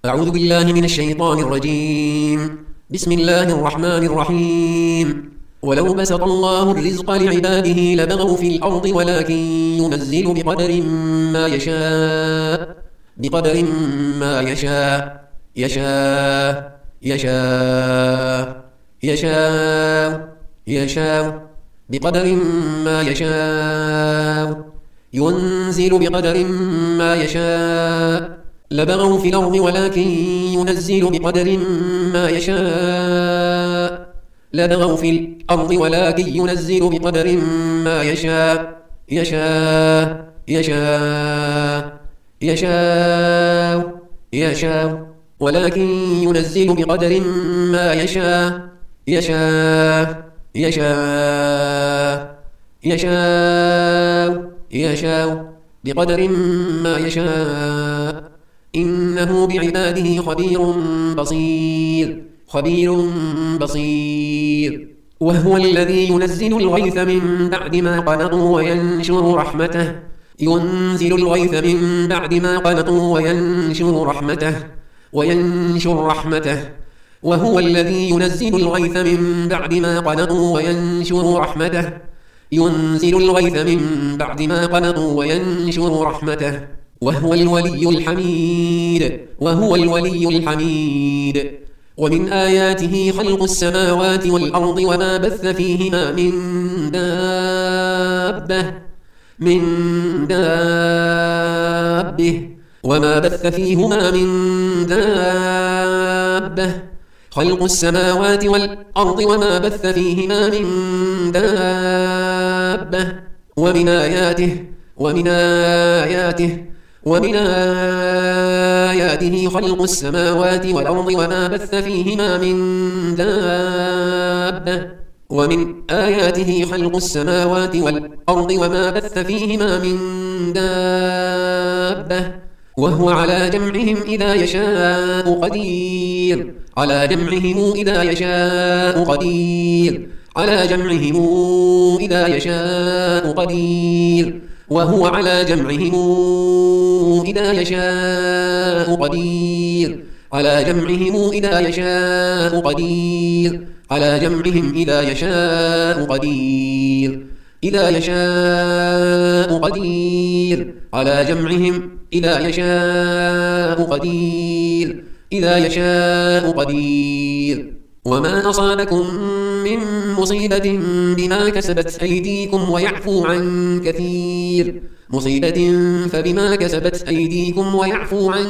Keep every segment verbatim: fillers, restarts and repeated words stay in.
أعوذ بالله من الشيطان الرجيم. بسم الله الرحمن الرحيم. ولو بسط الله الرزق لعباده لبغوا في الأرض ولكن ينزل بقدر ما يشاء بقدر ما يشاء يشاء يشاء يشاء يشاء بقدر ما يشاء ينزل بقدر ما يشاء لبغوا في الأرض ولكن ينزل بقدر ما يشاء لبغوا في الأرض ولكن ينزل بقدر ما يشاء يشاء يشاء يشاء يشاء ولكن ينزل بقدر ما يشاء يشاء يشاء يشاء يشاء بقدر ما يشاء إنه بعباده خبير بصير خبير بصير وهو الذي ينزل الغيث من بعد ما قنطوا وينشر رحمته ينزل الغيث من بعد ما قنطوا وينشر رحمته وينشر رحمته وهو الذي ينزل الغيث من بعد ما قنطوا وينشر رحمته ينزل الغيث من بعد ما قنطوا وينشر رحمته وهو الولي الحميد وهو الولي الحميد ومن آياته خلق السماوات والأرض وما بث فيهما من دابة من دابة وما بث فيهما من دابة خلق السماوات والأرض وما بث فيهما من دابة ومن آياته ومن آياته ومن آياته خلق السماوات والأرض وما بث فيهما من دابة ومن آياته خلق السماوات والأرض وما بث فيهما من دابة وهو على جمعهم إذا يشاء قدير على جمعهم إذا يشاء قدير على جمعهم إذا يشاء قدير وهو على جمعهم إذا يشاء قدير على جمعهم إذا يشاء قدير على جمعهم إذا يشاء قدير إذا يشاء قدير على جمعهم إذا يشاء قدير إذا يشاء قدير وما أصابكم من مصيبة بما كسبت أيديكم ويعفو عن كثير مصيبة فبما كسبت أيديكم ويعفو عن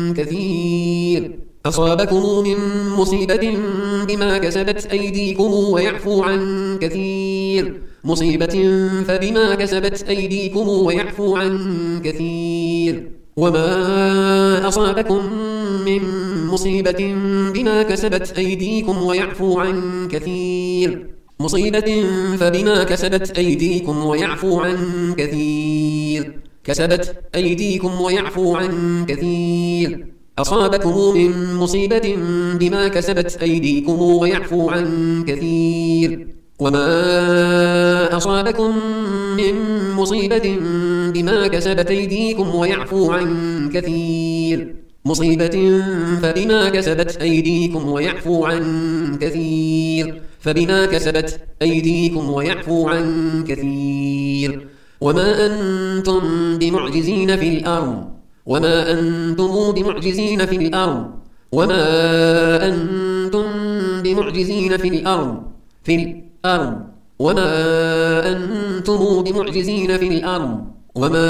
كثير أصابكم من مصيبة بما كسبت أيديكم ويعفو عن كثير مصيبة فبما كسبت أيديكم ويعفو عن كثير وما أصابكم من مصيبة بما كسبت أيديكم ويعفو عن كثير مصيبة فبما كسبت أيديكم ويعفو عن كثير كسبت أيديكم ويعفو عن كثير أصابكم من مصيبة بما كسبت أيديكم ويعفو عن كثير وما أصابكم من مصيبة بما كسبت أيديكم ويعفو عن كثير مصيبة فبما كسبت أيديكم ويعفو عن كثير فبما كسبت أيديكم ويعفو عن كثير وما أنتم بمعجزين في الأرض وما أنتم بمعجزين في الأرض وما أنتم بمعجزين في الأرض في الأرض وما أنتم بمعجزين في الأرض وما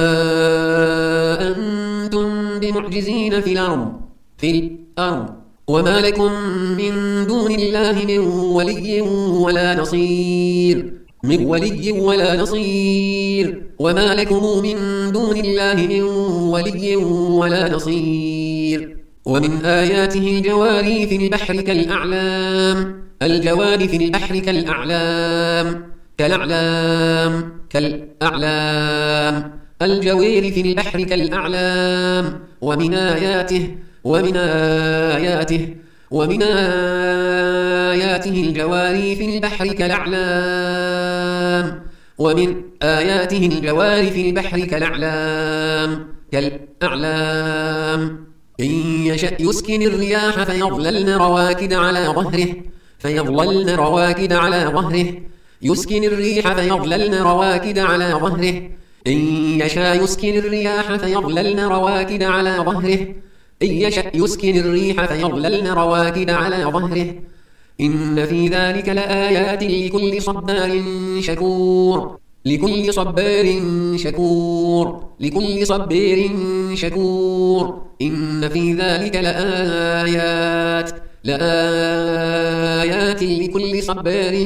أنتم بمعجزين في الأرض في الأرض وما لكم من دون الله من ولي ولا نصير من ولي ولا نصير وما لكم من دون الله من ولي ولا نصير ومن آياته الجواري في البحر كالأعلام الجوار في البحر كالأعلام كالأعلام كالأعلام الجوار في البحر كالأعلام ومن آياته ومن آياته ومن آياته الجوار في البحر كالأعلام ومن آياته الجوار في البحر كالأعلام كالأعلام إن يشأ يسكن الرياح فيظللن رواكد على ظهره فيظللن رواكد على ظهره يسكن الريح فيظللن رواكد على ظهره إن يشاء يسكن الرياح فيظللن رواكد على ظهره إن يشأ يسكن الريح فيظللن رواكد على ظهره إن في ذلك لآيات لكل صبار شكور لكل صبار شكور لكل صبار شكور إن في ذلك لآيات لآيات لكل صبار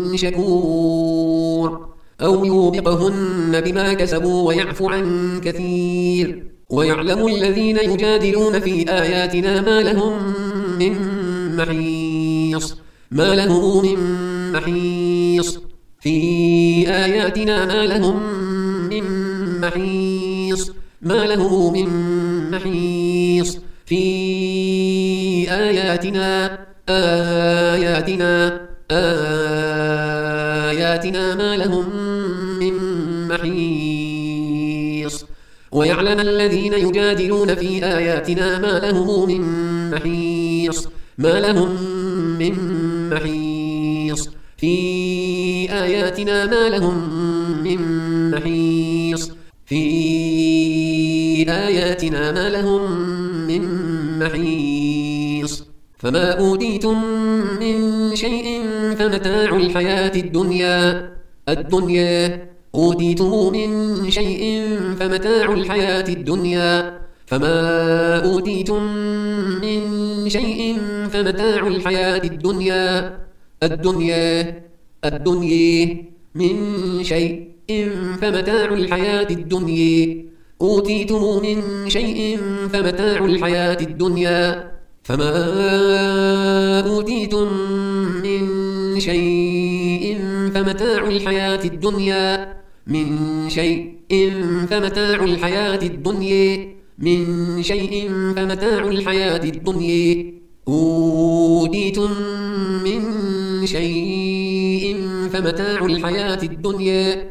شكور أو يوبقهن بما كسبوا ويعفو عن كثير ويعلم الذين يجادلون في آياتنا ما لهم من محيص ما لهم من محيص في آياتنا ما لهم من محيص ما له من محيص في آياتنا آياتنا آياتنا ما لهم من محيص ويعلم الذين يجادلون في آياتنا ما لهم من محيص ما لهم من محيص في آياتنا ما لهم من محيص في آياتنا ما لهم من محيص فما أوتيتم من شيء فمتاع الحياة الدنيا الدنيا أوتيتم من شيء فمتاع الحياة الدنيا فما أوتيتم من شيء فمتاع الحياة الدنيا الدنيا الدنيا من شيء فمتاع الحياة الدنيا أوتيتم من شيء فمتاع الحياة الدنيا فما أوتيتم من شيء فمتاع الحياة الدنيا من شيء فمتاع الحياة الدنيا من شيء فمتاع الحياة الدنيا أوتيتم من شيء فمتاع الحياة الدنيا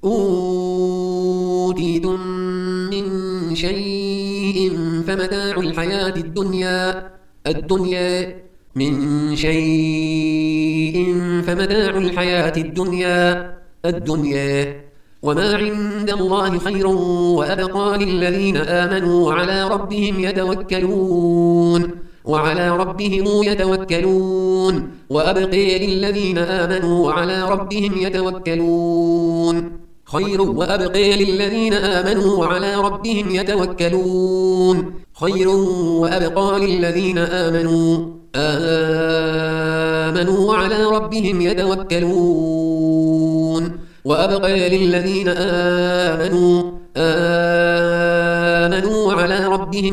أوتيتم من شيء فمتاع الحياة الدنيا الدنيا من شيء فمتاع الحياة الدنيا الدنيا وما عند الله خير وأبقى للذين آمنوا وعلى ربهم يتوكلون وعلى ربهم يتوكلون وأبقي للذين آمنوا وعلى ربهم يتوكلون خير وأبقي للذين آمنوا وعلى ربهم يتوكلون خير وأبقى للذين آمنوا آمنوا وعلى ربهم يتوكلون وأبقي للذين آمنوا آمنوا وعلى ربهم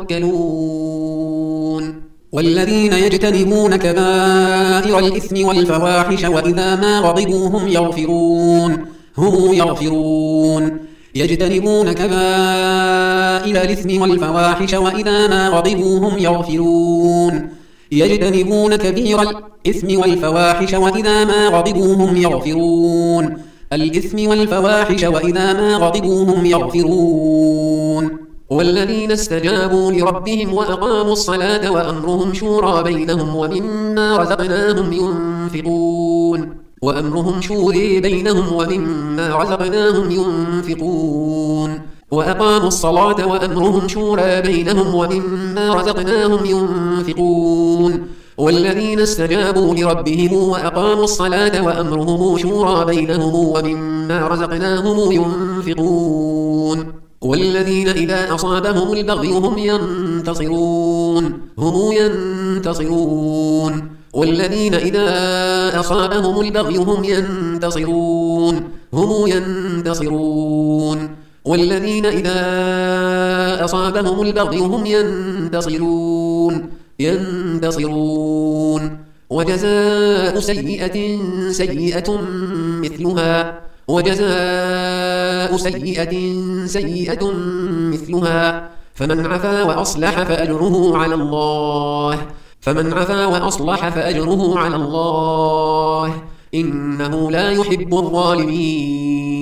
يتوكلون والذين يجتنبون كبائر الإثم والفواحش وإذا ما غضبوا هم يغفرون هم يغفرون يجتنبون كبائر الإثم والفواحش وإذا ما غضبوا هم يغفرون يجتنبون كبير الإثم والفواحش وإذا ما غضبوا هم يغفرون الإثم والفواحش وإذا ما غضبوا هم يغفرون والذين استجابوا لربهم وأقاموا الصلاة وأمرهم شورى بينهم ومما رزقناهم ينفقون وأمرهم شورى بينهم ومما رزقناهم ينفقون وأقاموا الصلاة وأمرهم شورى بينهم ومما رزقناهم ينفقون والذين استجابوا لربهم وأقاموا الصلاة وأمرهم شورى بينهم ومما رزقناهم ينفقون والذين إذا أصابهم البغي هم ينتصرون هم ينتصرون والذين إذا أصابهم البغي هم ينتصرون هم ينتصرون والذين إذا أصابهم البغي هم ينتصرون ينتصرون وجزاء سيئة سيئة مثلها وجزاء سيئة سيئة مثلها فمن عفا وأصلح فأجره على الله فمن عفا وأصلح فأجره على الله إنه لا يحب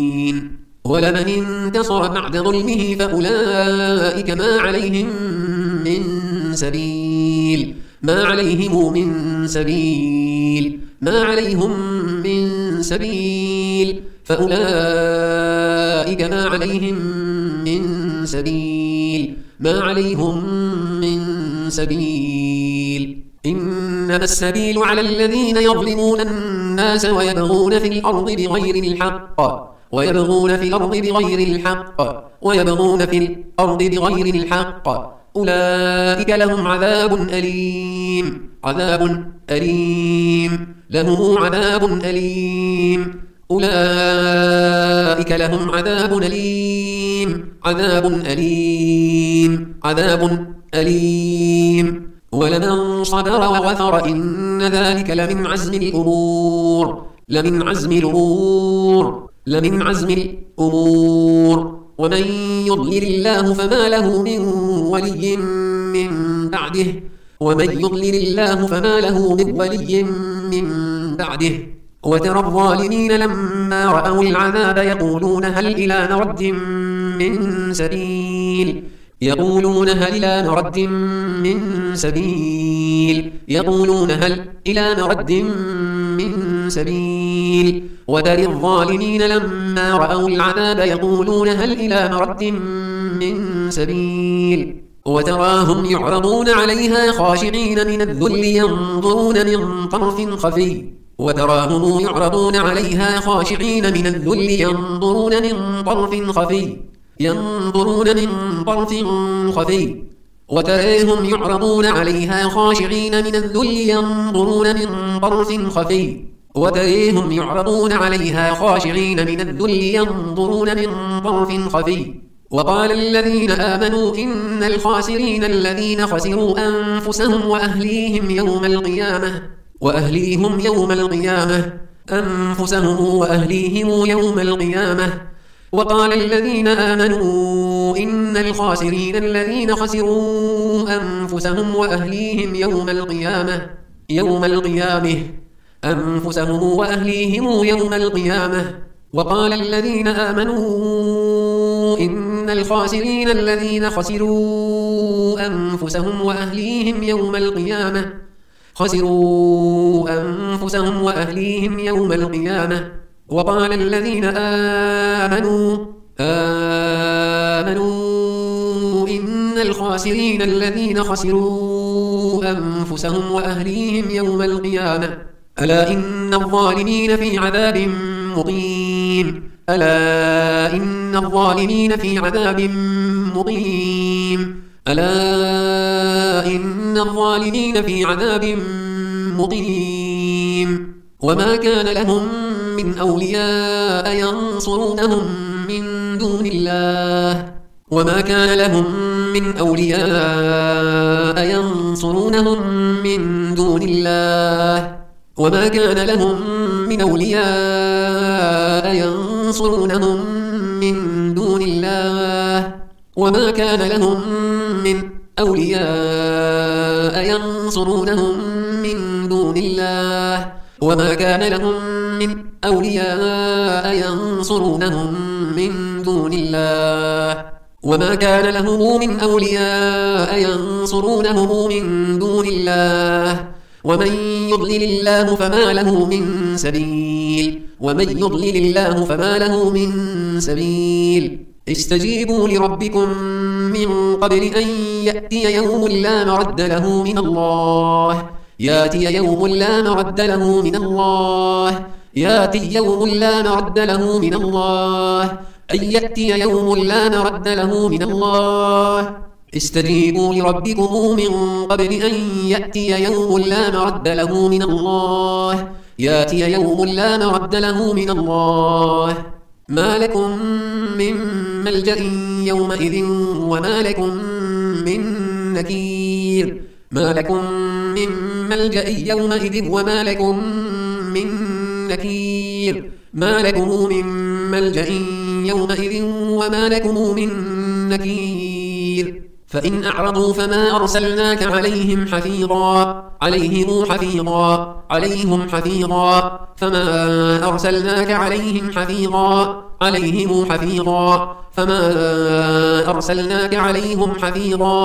الظالمين ولمن انتصر بعد ظلمه فأولئك ما عليهم من سبيل ما عليهم من سبيل ما عليهم من سبيل فأولئك ما عليهم من سبيل ما عليهم من سبيل إنما السبيل على الذين يظلمون الناس ويبغون في الأرض بغير الحق ويبغون في الأرض بغير الحق ويبغون في الأرض بغير الحق أولئك لهم عذاب أليم عذاب أليم لهم عذاب أليم أولئك لهم عذاب أليم عذاب أليم عذاب أليم ولمن صبر وغفر إن ذلك لمن عزم الأمور لمن عزم الأمور لمن عزم الأمور ومن يضلل الله فما له من ولي من بعده ومن يضلل الله فما له من ولي من بعده وترى الظالمين لما رأوا العذاب يقولون هل إلى مرد من سبيل يقولون هل إلى مرد من سبيل يقولون هل إلى مرد من سبيل وترى الظالمين لما رأوا العذاب يقولون هل إلى مرد من سبيل وتراهم يعرضون عليها خاشعين من الذل ينظرون من طرف خفي وتراهم يعرضون عليها خاشعين من الذل ينظرون من طرف خفي ينظرون من طرف خفي وتراهم يعرضون عليها خاشعين من الذل ينظرون من طرف خفي وتراهم يعرضون عليها خاشعين من الذل ينظرون من طرف خفي وقال الذين آمنوا إن الخاسرين الذين خسروا أنفسهم وأهليهم يوم القيامة وأهليهم يوم القيامة أنفسهم وأهليهم يوم القيامة وقال الذين آمنوا إن الخاسرين الذين خسروا أنفسهم وأهليهم يوم القيامة يوم القيامة أنفسهم وأهليهم يوم القيامة وقال الذين آمنوا إن الخاسرين الذين خسروا أنفسهم وأهليهم يوم القيامة خسروا أنفسهم وأهليهم يوم القيامة وقال الذين آمنوا آمنوا إن الخاسرين الذين خسروا أنفسهم وأهليهم يوم القيامة ألا إن الظالمين في عذاب مقيم ألا إن الظالمين في عذاب مقيم ألا إن الظالمين في عذاب مقيم وما كان لهم من أولياء ينصرونهم من دون الله وما كان لهم من أولياء ينصرونهم من دون الله وما كان لهم من أولياء ينصرونهم من دون الله وما كان لهم من أولياء ينصرونهم من دون الله وما كان لهم من أولياء ينصرونهم من دون الله وما كان له من أولياء ينصرونه من دون الله ومن يضلل الله فما له من سبيل ومن يضلل الله فما له من سبيل استجيبوا لربكم من قبل أن يأتي يوم لا مرد له من الله ياتي يوم لا مرد له من الله ياتي يوم لا مرد له من الله أن يأتي يوم لا مرد له من الله استجيبوا لربكم من قبل أن يأتي يوم لا مرد له من الله ياتي يوم لا مرد له من الله ما لكم من ملجأ يومئذ وما لكم من نكير ما لكم من ملجأ يومئذ وما لكم من نكير ما لكم من ملجأ يومئذ وما لكم من نكير فإن أعرضوا فما أرسلناك عليهم حفيظا عليهم حفيظا عليهم حفيظا فما أرسلناك عليهم حفيظا عليهم حفيظا فما أرسلناك عليهم حفيظا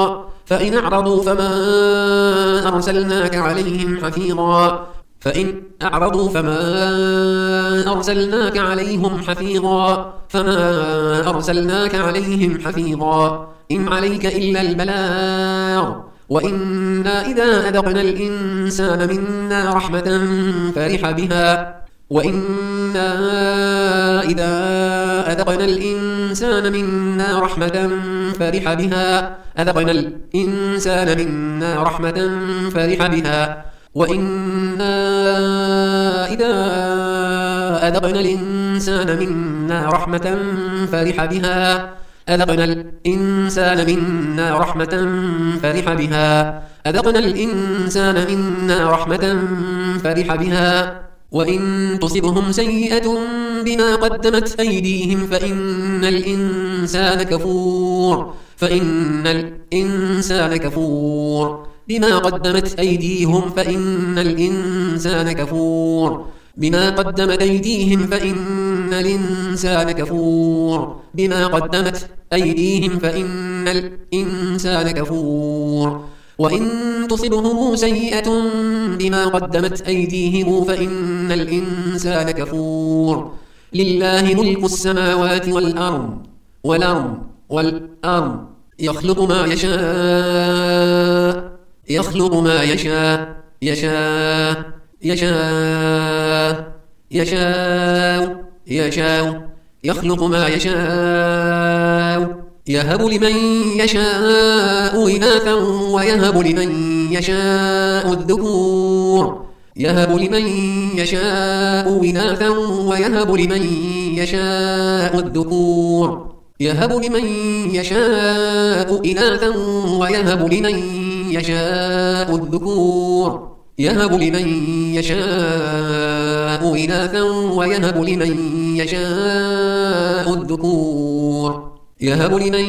فإن أعرضوا فما أرسلناك عليهم حفيظا فإن أعرضوا فما أرسلناك عليهم حفيظا فما أرسلناك عليهم حفيظا إن عليك إلا البلاغ وإنا إذا أذقنا الإنسان منا رحمة فرح بها وإنا إذا أذقنا الإنسان منا رحمة فرح بها أذقنا الإنسان منا رحمة فرح بها وإنا إذا أذقنا الإنسان منا رحمة فرح بها أذقنا الإنسان منا رحمة فرح بها أذقنا الإنسان منا رحمة فرح بها وإن تصبهم سيئة بما قدمت أيديهم فإن الإنسان كفور فإن الإنسان كفور بما قدمت أيديهم فإن الإنسان كفور بما قدمت أيديهم فإن الإنسان كفور بما قدمت أيديهم فإن الإنسان كفور وإن تصبهم سيئة بما قدمت أيديهم فإن الإنسان كفور لله ملك السماوات والأرض والأرض والأرض يخلق ما يشاء يخلق ما يشاء يشاء يشاء يشاء يشاء يخلق ما يشاء يهب لمن يشاء إناثا ويهب لمن يشاء الذكور يهب لمن يشاء إناثا ويهب لمن يشاء الذكور يهب لمن يشاء إناثا ويهب لمن يشاء الذكور يهب لمن يشاء إناثا ويهب لمن يشاء الذكور يهب لمن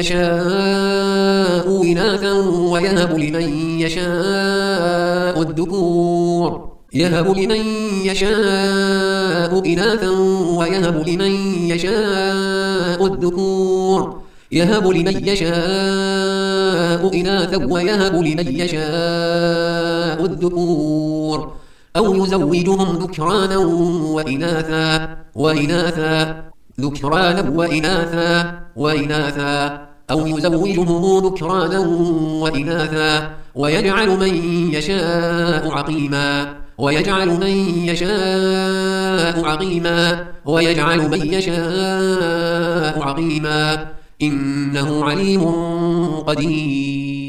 يشاء إناثا ويهب لمن يشاء الذكور يهب لمن يشاء إناثا ويهب لمن يشاء الذكور يهب لمن يشاء إناثا ويهب لمن يشاء الذكور أو يزوجهم ذكرانا وإناثا وإناثا ذكرانا وإناثا وإناثا أو يزوجهم ذكرانا وإناثا ويجعل من يشاء عقيما ويجعل من يشاء عقيما ويجعل من يشاء عقيما إنه عليم قدير.